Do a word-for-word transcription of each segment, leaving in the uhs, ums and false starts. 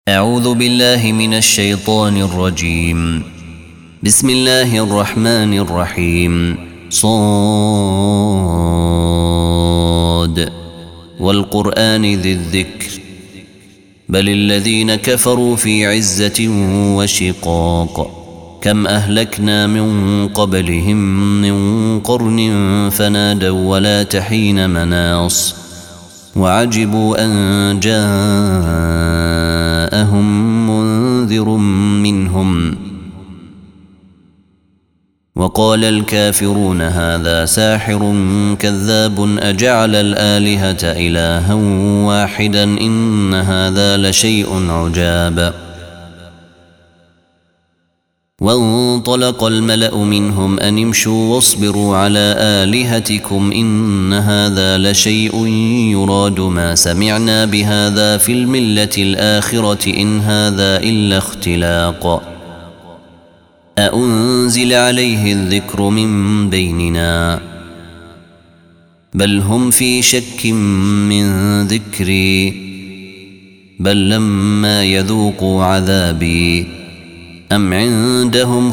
أعوذ بالله من الشيطان الرجيم. بسم الله الرحمن الرحيم. صاد والقرآن ذي الذكر بل الذين كفروا في عزة وشقاق كم أهلكنا من قبلهم من قرن فنادوا ولا تحين مناص وعجبوا أن جاءهم منذر منهم وقال الكافرون هذا ساحر كذاب أجعل الآلهة إلها واحدا إن هذا لشيء عجاب. وانطلق الملأ منهم أن امشوا واصبروا على آلهتكم إن هذا لشيء يراد ما سمعنا بهذا في الملة الآخرة إن هذا إلا اختلاق أأنزل عليه الذكر من بيننا بل هم في شك من ذكري بل لما يذوقوا عذابي أم عندهم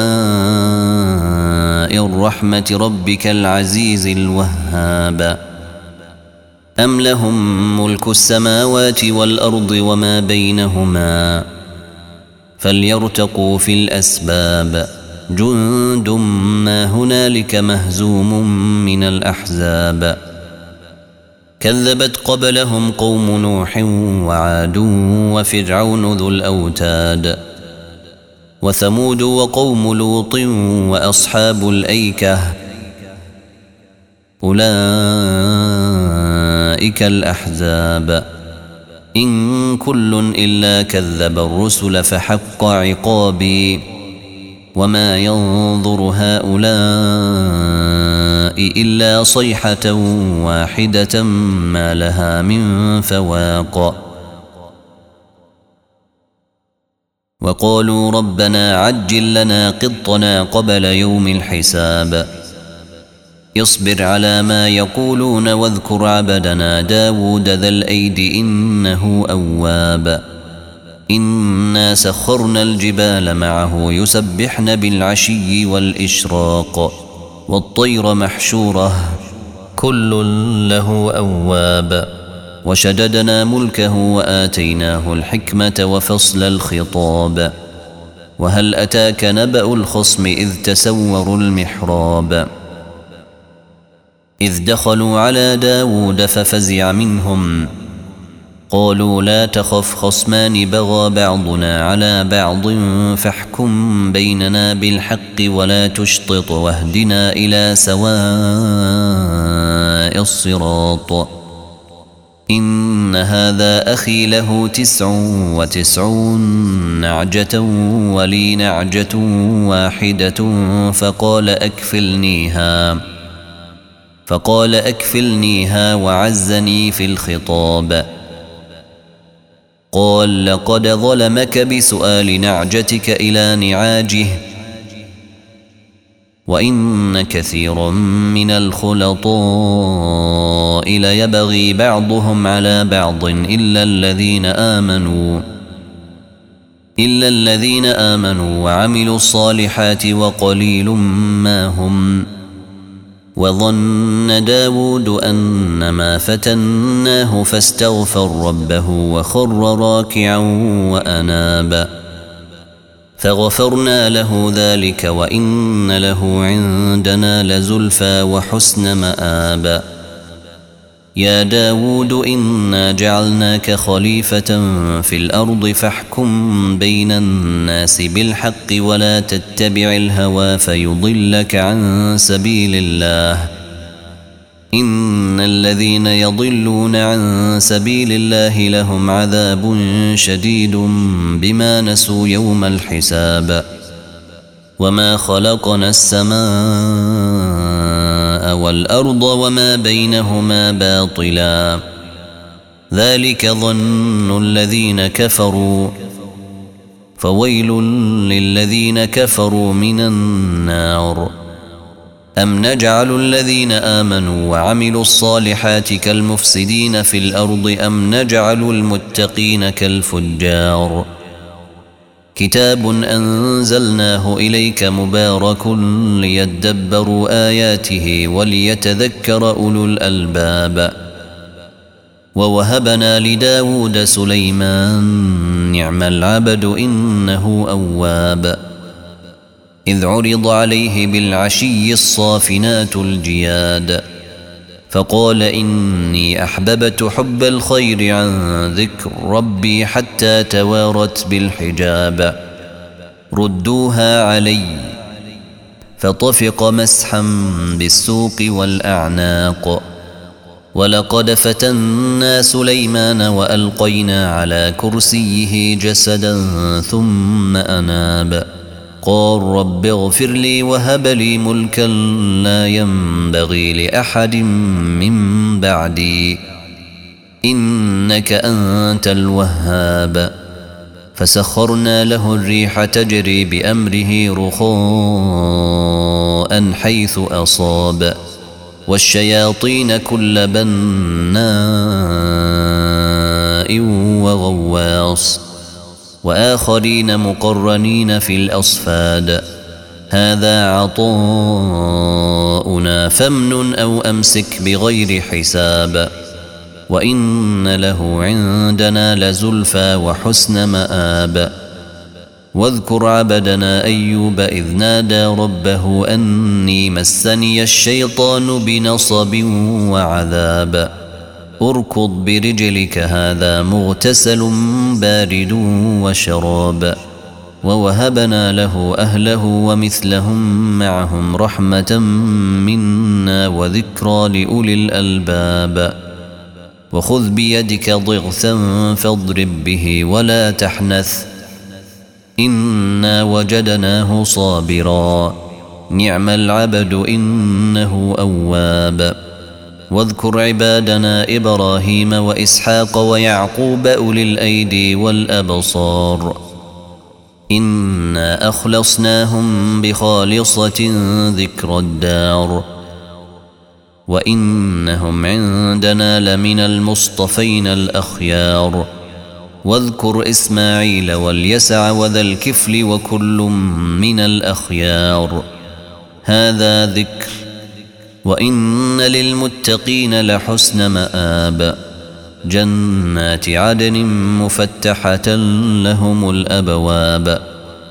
خزائن رحمة ربك العزيز الوهاب أم لهم ملك السماوات والأرض وما بينهما فليرتقوا في الأسباب جند ما هنالك مهزوم من الأحزاب كذبت قبلهم قوم نوح وعاد وفرعون ذو الأوتاد وثمود وقوم لوط وأصحاب الأيكة أولئك الأحزاب إن كل إلا كذب الرسل فحق عقابي وما ينظر هؤلاء إلا صيحة واحدة ما لها من فواق وقالوا ربنا عجل لنا قطنا قبل يوم الحساب اصبر على ما يقولون واذكر عبدنا داود ذا الأيد إنه أواب إنا سخرنا الجبال معه يسبحن بالعشي والإشراق والطير محشورة كل له أواب وشددنا ملكه وآتيناه الحكمة وفصل الخطاب وهل أتاك نبأ الخصم إذ تسوروا المحراب إذ دخلوا على داود ففزع منهم قالوا لا تخف خصمان بغى بعضنا على بعض فاحكم بيننا بالحق ولا تشطط واهدنا إلى سواء الصراط إن هذا أخي له تسع وتسعون نعجة ولي نعجة واحدة فقال أكفلنيها فقال أكفلنيها وعزني في الخطاب قال لقد ظلمك بسؤال نعجتك إلى نعاجه وإن كثيرا من الخلطاء ليبغي بعضهم على بعض إلا الذين آمنوا إلا الذين آمنوا وعملوا الصالحات وقليل ما هم وظن داود أنما فتناه فاستغفر ربه وخر راكعا وأناب فغفرنا له ذلك وإن له عندنا لزلفى وحسن مآب يا داود إنا جعلناك خليفة في الأرض فاحكم بين الناس بالحق ولا تتبع الهوى فيضلك عن سبيل الله إن الذين يضلون عن سبيل الله لهم عذاب شديد بما نسوا يوم الحساب وما خلقنا السماء والأرض وما بينهما باطلا ذلك ظن الذين كفروا فويل للذين كفروا من النار أم نجعل الذين آمنوا وعملوا الصالحات كالمفسدين في الأرض أم نجعل المتقين كالفجار كتاب أنزلناه إليك مبارك ليدبروا آياته وليتذكر أولو الألباب ووهبنا لداود سليمان نعم العبد إنه أواب إذ عرض عليه بالعشي الصافنات الجياد فقال إني أحببت حب الخير عن ذكر ربي حتى توارت بالحجاب ردوها علي فطفق مسحا بالسوق والأعناق ولقد فتنا سليمان وألقينا على كرسيه جسدا ثم أناب قال رب اغفر لي وهب لي ملكا لا ينبغي لأحد من بعدي إنك أنت الوهاب فسخرنا له الريح تجري بأمره رخاء حيث أصاب والشياطين كل بناء وغواص وآخرين مقرنين في الأصفاد هذا عطاؤنا فامنن أو أمسك بغير حساب وإن له عندنا لزلفى وحسن مآب واذكر عبدنا أيوب إذ نادى ربه أني مسني الشيطان بنصب وعذاب اركض برجلك هذا مغتسل بارد وشراب ووهبنا له أهله ومثلهم معهم رحمة منا وذكرى لأولي الألباب وخذ بيدك ضغثا فاضرب به ولا تحنث إنا وجدناه صابرا نعم العبد إنه أواب واذكر عبادنا إبراهيم وإسحاق ويعقوب أولي الأيدي والأبصار إنا أخلصناهم بخالصة ذكر الدار وإنهم عندنا لمن المصطفين الأخيار واذكر إسماعيل واليسع وذا الكفل وكل من الأخيار هذا ذكر وإن للمتقين لحسن مآب جنات عدن مفتحة لهم الأبواب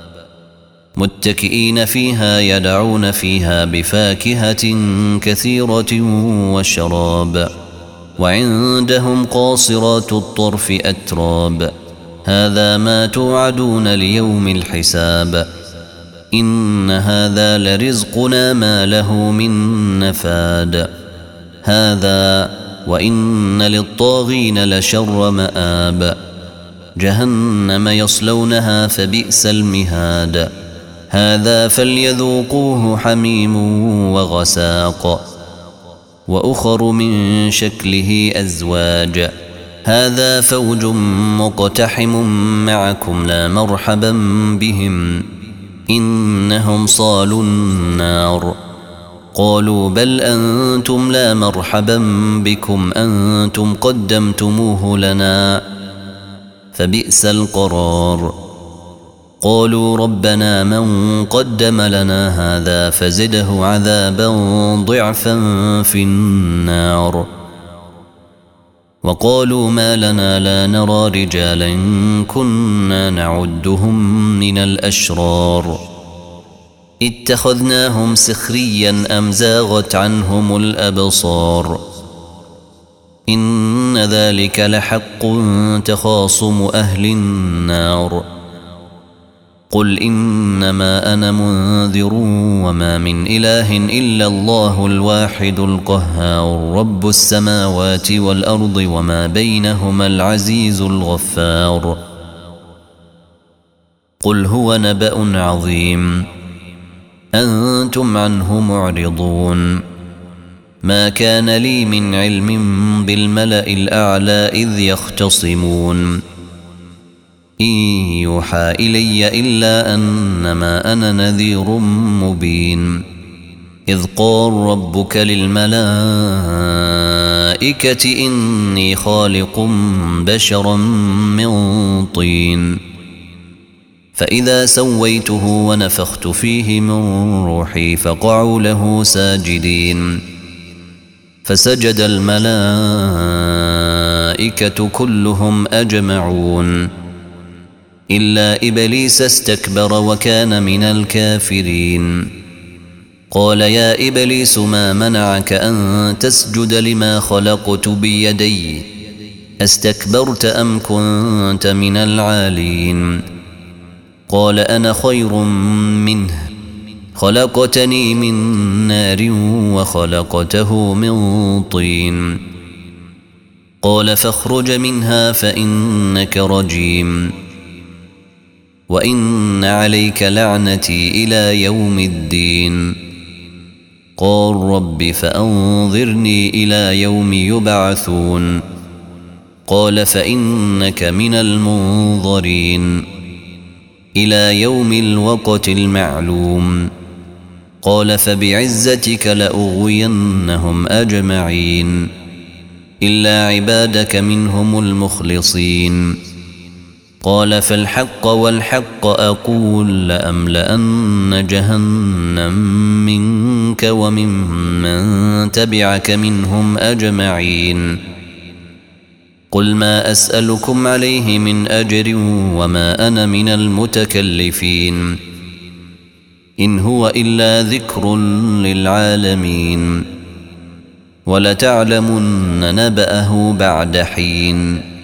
متكئين فيها يدعون فيها بفاكهة كثيرة وشراب وعندهم قاصرات الطرف أتراب هذا ما توعدون ليوم الحساب إن هذا لرزقنا ما له من نفاد هذا وإن للطاغين لشر مآب جهنم يصلونها فبئس المهاد هذا فليذوقوه حميم وغساق وأخر من شكله أزواج هذا فوج مقتحم معكم لا مرحبا بهم إنهم صالوا النار قالوا بل أنتم لا مرحبا بكم أنتم قدمتموه لنا فبئس القرار قالوا ربنا من قدم لنا هذا فزده عذابا ضعفا في النار وقالوا ما لنا لا نرى رجالا كنا نعدهم من الأشرار اتخذناهم سخريا أم زاغت عنهم الأبصار إن ذلك لحق تخاصم أهل النار قل إنما أنا منذر وما من إله إلا الله الواحد القهار رب السماوات والأرض وما بينهما العزيز الغفار قل هو نبأ عظيم أنتم عنه معرضون ما كان لي من علم بالملأ الأعلى إذ يختصمون إن يوحى إلي إلا أنما أنا نذير مبين إذ قال ربك للملائكة إني خالق بشرا من طين فإذا سويته ونفخت فيه من روحي فقعوا له ساجدين فسجد الملائكة كلهم أجمعون إلا إبليس استكبر وكان من الكافرين قال يا إبليس ما منعك أن تسجد لما خلقت بيدي استكبرت أم كنت من العالين قال أنا خير منه خلقتني من نار وخلقته من طين قال فاخرج منها فإنك رجيم وإن عليك لعنتي إلى يوم الدين قال رب فأنظرني إلى يوم يبعثون قال فإنك من المنظرين إلى يوم الوقت المعلوم قال فبعزتك لأغوينهم أجمعين إلا عبادك منهم المخلصين قال فالحق والحق أقول لأملأن جهنم منك وممن تبعك منهم أجمعين قل ما أسألكم عليه من أجر وما أنا من المتكلفين إن هو إلا ذكر للعالمين ولتعلمن نبأه بعد حين